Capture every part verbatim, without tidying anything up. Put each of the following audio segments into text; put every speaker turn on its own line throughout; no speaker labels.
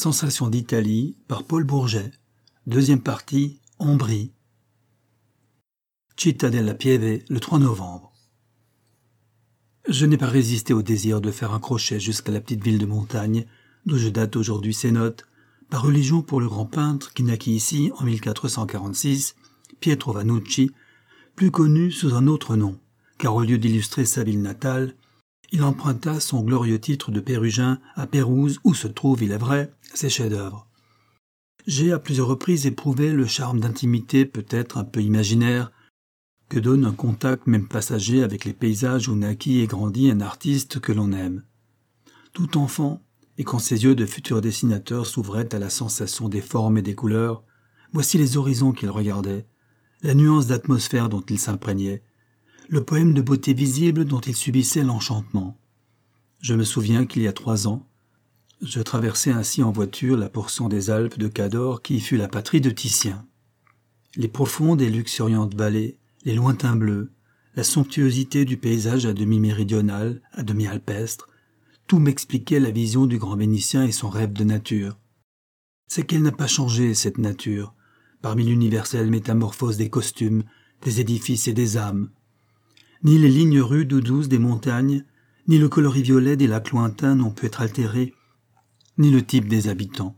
Sensations d'Italie par Paul Bourget. Deuxième partie, Ombrie. Città della Pieve, le trois novembre. Je n'ai pas résisté au désir de faire un crochet jusqu'à la petite ville de montagne, d'où je date aujourd'hui ces notes, par religion pour le grand peintre qui naquit ici en mille quatre cent quarante-six, Pietro Vannucci, plus connu sous un autre nom, car au lieu d'illustrer sa ville natale, il emprunta son glorieux titre de Pérugin à Pérouse où se trouvent, il est vrai, ses chefs-d'œuvre. J'ai à plusieurs reprises éprouvé le charme d'intimité peut-être un peu imaginaire que donne un contact même passager avec les paysages où naquit et grandit un artiste que l'on aime. Tout enfant, et quand ses yeux de futur dessinateur s'ouvraient à la sensation des formes et des couleurs, voici les horizons qu'il regardait, la nuance d'atmosphère dont il s'imprégnait, le poème de beauté visible dont il subissait l'enchantement. Je me souviens qu'il y a trois ans, je traversais ainsi en voiture la portion des Alpes de Cadore qui fut la patrie de Titien. Les profondes et luxuriantes vallées, les lointains bleus, la somptuosité du paysage à demi méridional, à demi alpestre, tout m'expliquait la vision du grand Vénitien et son rêve de nature. C'est qu'elle n'a pas changé, cette nature, parmi l'universelle métamorphose des costumes, des édifices et des âmes. Ni les lignes rudes ou douces des montagnes, ni le coloris violet des lacs lointains n'ont pu être altérés, ni le type des habitants.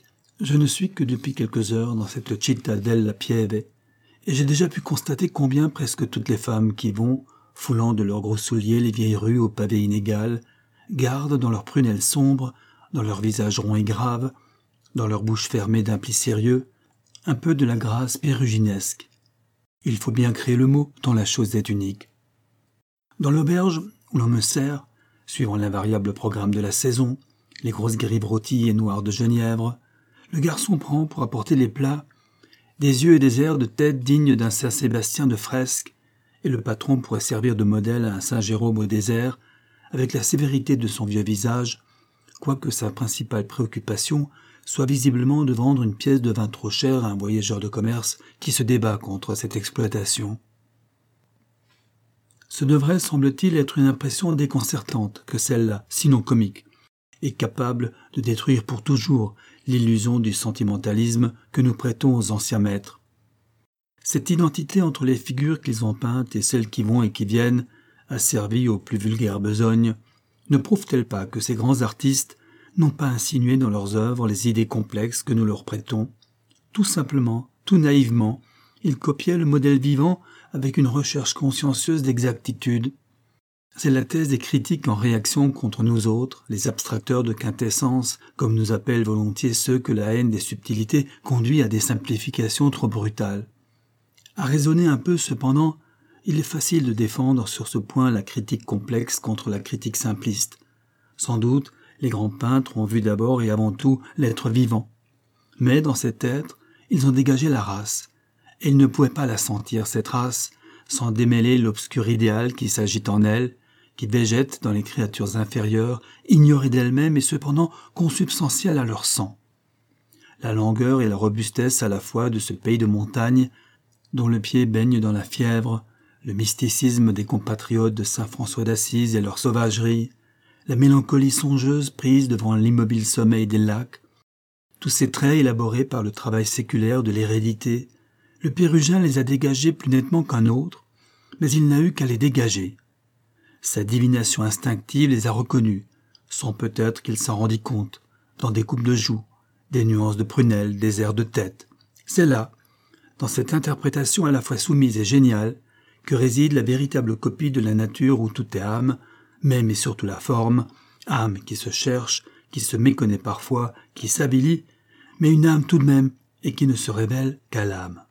Je ne suis que depuis quelques heures dans cette Città della Pieve, et j'ai déjà pu constater combien presque toutes les femmes qui vont, foulant de leurs gros souliers les vieilles rues au pavé inégal, gardent dans leurs prunelles sombres, dans leurs visages ronds et graves, dans leur bouche fermée d'un pli sérieux, un peu de la grâce péruginesque. Il faut bien créer le mot, tant la chose est unique. Dans l'auberge où l'on me sert, suivant l'invariable programme de la saison, les grosses grives rôties et noires de genièvre, le garçon prend pour apporter les plats des yeux et des airs de tête dignes d'un Saint-Sébastien de fresque, et le patron pourrait servir de modèle à un Saint-Jérôme au désert, avec la sévérité de son vieux visage, quoique sa principale préoccupation soit visiblement de vendre une pièce de vin trop chère à un voyageur de commerce qui se débat contre cette exploitation. Ce devrait, semble-t-il, être une impression déconcertante que celle-là, sinon comique, et capable de détruire pour toujours l'illusion du sentimentalisme que nous prêtons aux anciens maîtres. Cette identité entre les figures qu'ils ont peintes et celles qui vont et qui viennent, asservies aux plus vulgaires besognes, ne prouve-t-elle pas que ces grands artistes n'ont pas insinué dans leurs œuvres les idées complexes que nous leur prêtons? Tout simplement, tout naïvement, ils copiaient le modèle vivant avec une recherche consciencieuse d'exactitude. C'est la thèse des critiques en réaction contre nous autres, les abstracteurs de quintessence, comme nous appellent volontiers ceux que la haine des subtilités conduit à des simplifications trop brutales. À raisonner un peu, cependant, il est facile de défendre sur ce point la critique complexe contre la critique simpliste. Sans doute, les grands peintres ont vu d'abord et avant tout l'être vivant. Mais dans cet être, ils ont dégagé la race, et ils ne pouvaient pas la sentir, cette race, sans démêler l'obscur idéal qui s'agite en elle, qui végète dans les créatures inférieures, ignorées d'elles-mêmes et cependant consubstantielles à leur sang. La langueur et la robustesse à la fois de ce pays de montagne, dont le pied baigne dans la fièvre, le mysticisme des compatriotes de saint François d'Assise et leur sauvagerie, la mélancolie songeuse prise devant l'immobile sommeil des lacs, tous ces traits élaborés par le travail séculaire de l'hérédité, le Pérugin les a dégagés plus nettement qu'un autre, mais il n'a eu qu'à les dégager. Sa divination instinctive les a reconnus, sans peut-être qu'il s'en rendît compte, dans des coupes de joues, des nuances de prunelles, des airs de tête. C'est là, dans cette interprétation à la fois soumise et géniale, que réside la véritable copie de la nature où tout est âme, même et surtout la forme, âme qui se cherche, qui se méconnaît parfois, qui s'habilite, mais une âme tout de même, et qui ne se révèle qu'à l'âme.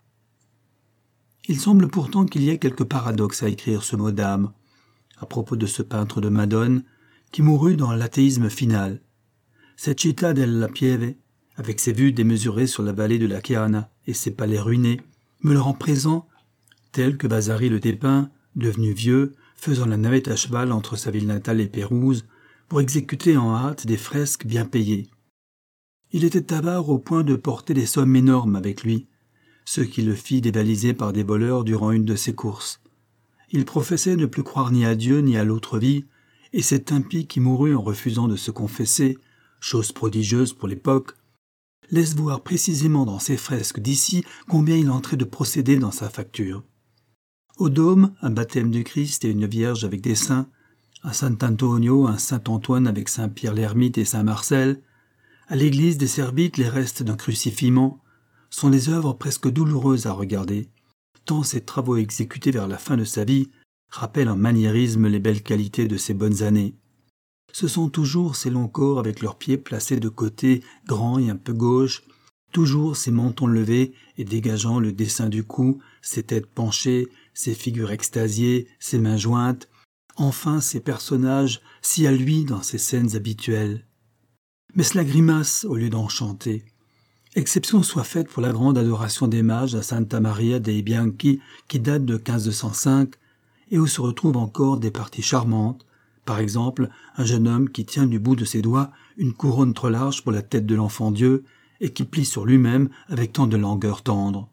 Il semble pourtant qu'il y ait quelque paradoxe à écrire ce mot d'âme, à propos de ce peintre de Madone, qui mourut dans l'athéisme final. Cette Città della Pieve, avec ses vues démesurées sur la vallée de la Chiana et ses palais ruinés, me le rend présent, tel que Vasari le dépeint, devenu vieux, faisant la navette à cheval entre sa ville natale et Pérouse, pour exécuter en hâte des fresques bien payées. Il était avare au point de porter des sommes énormes avec lui, ce qui le fit dévaliser par des voleurs durant une de ses courses. Il professait ne plus croire ni à Dieu ni à l'autre vie, et cet impie qui mourut en refusant de se confesser chose prodigieuse pour l'époque, laisse voir précisément dans ses fresques d'ici combien il entrait de procédés dans sa facture. Au dôme, un baptême du Christ et une Vierge avec des saints, à Sant'Antonio, un Saint-Antoine avec Saint-Pierre l'Ermite et Saint-Marcel, à l'église des Serbites, les restes d'un crucifiement, sont des œuvres presque douloureuses à regarder, tant ces travaux exécutés vers la fin de sa vie rappellent en maniérisme les belles qualités de ses bonnes années. Ce sont toujours ces longs corps avec leurs pieds placés de côté, grands et un peu gauches, toujours ces mentons levés et dégageant le dessin du cou, ces têtes penchées, ces figures extasiées, ces mains jointes, enfin ces personnages si à lui dans ses scènes habituelles. Mais cela grimace au lieu d'enchanter. Exception soit faite pour la grande adoration des mages à Santa Maria dei Bianchi qui date de quinze cent cinq et où se retrouvent encore des parties charmantes, par exemple un jeune homme qui tient du bout de ses doigts une couronne trop large pour la tête de l'enfant Dieu et qui plie sur lui-même avec tant de langueur tendre.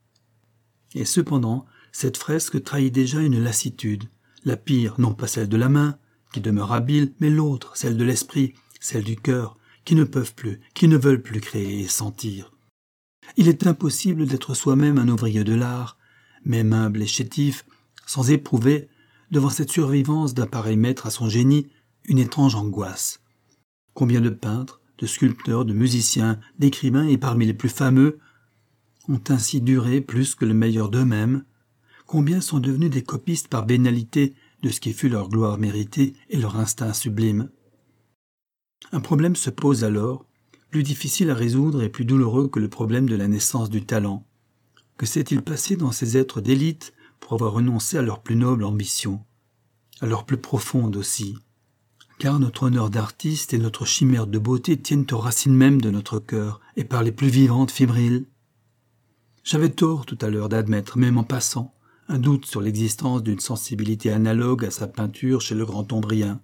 Et cependant, cette fresque trahit déjà une lassitude, la pire non pas celle de la main, qui demeure habile, mais l'autre, celle de l'esprit, celle du cœur, qui ne peuvent plus, qui ne veulent plus créer et sentir. Il est impossible d'être soi-même un ouvrier de l'art, même humble et chétif, sans éprouver, devant cette survivance d'un pareil maître à son génie, une étrange angoisse. Combien de peintres, de sculpteurs, de musiciens, d'écrivains et parmi les plus fameux ont ainsi duré plus que le meilleur d'eux-mêmes? Combien sont devenus des copistes par vénalité de ce qui fut leur gloire méritée et leur instinct sublime? Un problème se pose alors, plus difficile à résoudre et plus douloureux que le problème de la naissance du talent. Que s'est-il passé dans ces êtres d'élite pour avoir renoncé à leur plus noble ambition, à leur plus profonde aussi? Car notre honneur d'artiste et notre chimère de beauté tiennent aux racines mêmes de notre cœur et par les plus vivantes fibrilles. J'avais tort tout à l'heure d'admettre, même en passant, un doute sur l'existence d'une sensibilité analogue à sa peinture chez le grand Ombrien.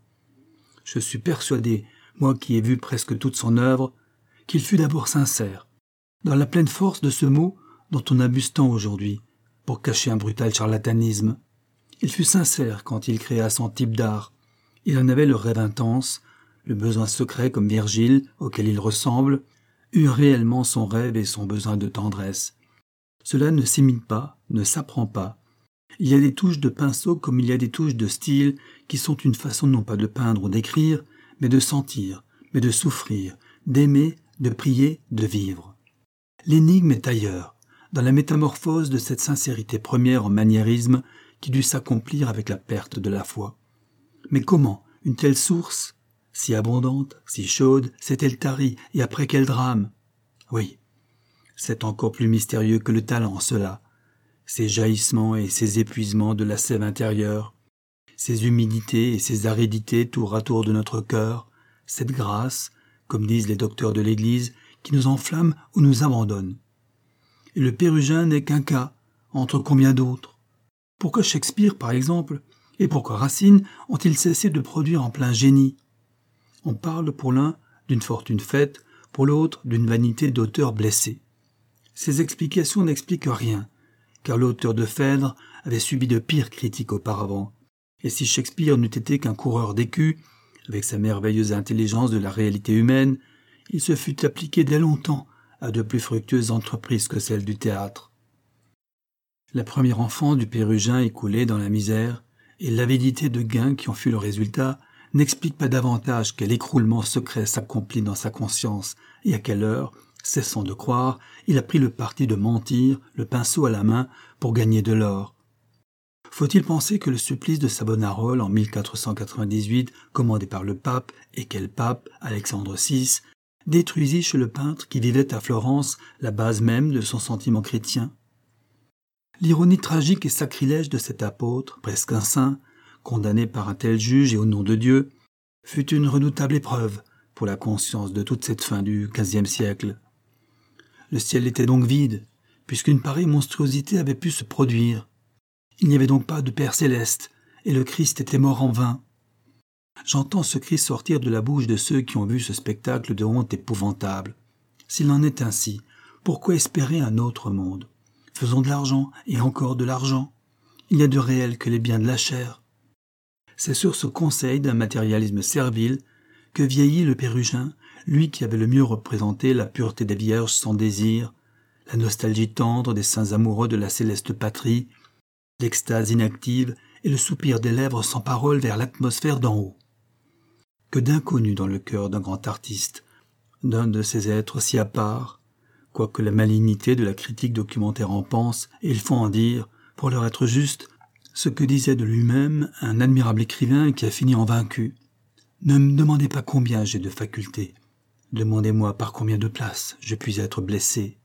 Je suis persuadé, moi qui ai vu presque toute son œuvre, qu'il fut d'abord sincère, dans la pleine force de ce mot dont on abuse tant aujourd'hui, pour cacher un brutal charlatanisme. Il fut sincère quand il créa son type d'art. Il en avait le rêve intense, le besoin secret comme Virgile, auquel il ressemble, eut réellement son rêve et son besoin de tendresse. Cela ne s'imite pas, ne s'apprend pas. Il y a des touches de pinceau comme il y a des touches de style qui sont une façon non pas de peindre ou d'écrire, mais de sentir, mais de souffrir, d'aimer, de prier, de vivre. L'énigme est ailleurs, dans la métamorphose de cette sincérité première en maniérisme qui dut s'accomplir avec la perte de la foi. Mais comment une telle source, si abondante, si chaude, s'est-elle tarie, et après quel drame? Oui, c'est encore plus mystérieux que le talent, cela. Ces jaillissements et ces épuisements de la sève intérieure, ces humidités et ces aridités tour à tour de notre cœur, cette grâce, comme disent les docteurs de l'Église, qui nous enflamme ou nous abandonne. Et le Pérugin n'est qu'un cas, entre combien d'autres? Pourquoi Shakespeare, par exemple, et pourquoi Racine ont-ils cessé de produire en plein génie? On parle pour l'un d'une fortune faite, pour l'autre d'une vanité d'auteur blessé. Ces explications n'expliquent rien, car l'auteur de Phèdre avait subi de pires critiques auparavant. Et si Shakespeare n'eût été qu'un coureur d'écus, avec sa merveilleuse intelligence de la réalité humaine, il se fût appliqué dès longtemps à de plus fructueuses entreprises que celles du théâtre. La première enfant du Pérugin écoulée dans la misère, et l'avidité de gains qui en fut le résultat, n'explique pas davantage quel écroulement secret s'accomplit dans sa conscience, et à quelle heure, cessant de croire, il a pris le parti de mentir, le pinceau à la main, pour gagner de l'or. Faut-il penser que le supplice de Savonarole en mille quatre cent quatre-vingt-dix-huit, commandé par le pape, et quel pape, Alexandre six, détruisit chez le peintre qui vivait à Florence la base même de son sentiment chrétien? L'ironie tragique et sacrilège de cet apôtre, presque un saint, condamné par un tel juge et au nom de Dieu, fut une redoutable épreuve pour la conscience de toute cette fin du quinzième siècle. Le ciel était donc vide, puisqu'une pareille monstruosité avait pu se produire. Il n'y avait donc pas de Père céleste, et le Christ était mort en vain. J'entends ce cri sortir de la bouche de ceux qui ont vu ce spectacle de honte épouvantable. S'il en est ainsi, pourquoi espérer un autre monde? Faisons de l'argent, et encore de l'argent. Il n'y a de réel que les biens de la chair. C'est sur ce conseil d'un matérialisme servile que vieillit le Pérugin, lui qui avait le mieux représenté la pureté des vierges sans désir, la nostalgie tendre des saints amoureux de la céleste patrie, l'extase inactive et le soupir des lèvres sans parole vers l'atmosphère d'en haut. Que d'inconnus dans le cœur d'un grand artiste, d'un de ces êtres si à part, quoique la malignité de la critique documentaire en pense, et il faut en dire, pour leur être juste, ce que disait de lui-même un admirable écrivain qui a fini en vaincu. Ne me demandez pas combien j'ai de facultés. Demandez-moi par combien de places je puis être blessé.